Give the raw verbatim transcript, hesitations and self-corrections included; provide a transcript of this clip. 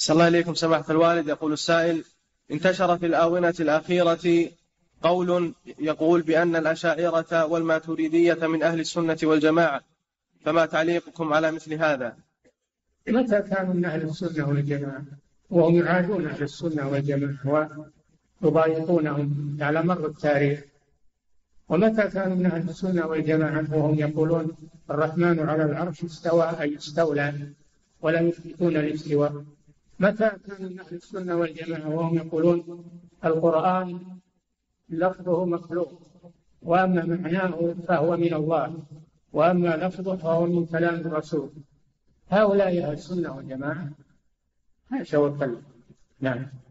صلى الله عليكم سماحة الوالد. يقول السائل: انتشر في الآونة الأخيرة قول يقول بأن الأشاعرة والماتريدية من أهل السنة والجماعة، فما تعليقكم على مثل هذا؟ متى كانوا من أهل السنة والجماعة وهم يعادون أهل السنة والجماعة ويضايقونهم على مر التاريخ؟ ومتى كانوا من أهل السنة والجماعة وهم يقولون الرحمن على العرش استوى أي استولى ولا يثبتون الاستواء؟ متى كانوا من أهل السنة والجماعة وهم يقولون القرآن لفظه مخلوق وأما معناه فهو من الله وأما لفظه فهو من كلام الرسول؟ هؤلاء أهل السنة والجماعة. هذا هو القلب. نعم.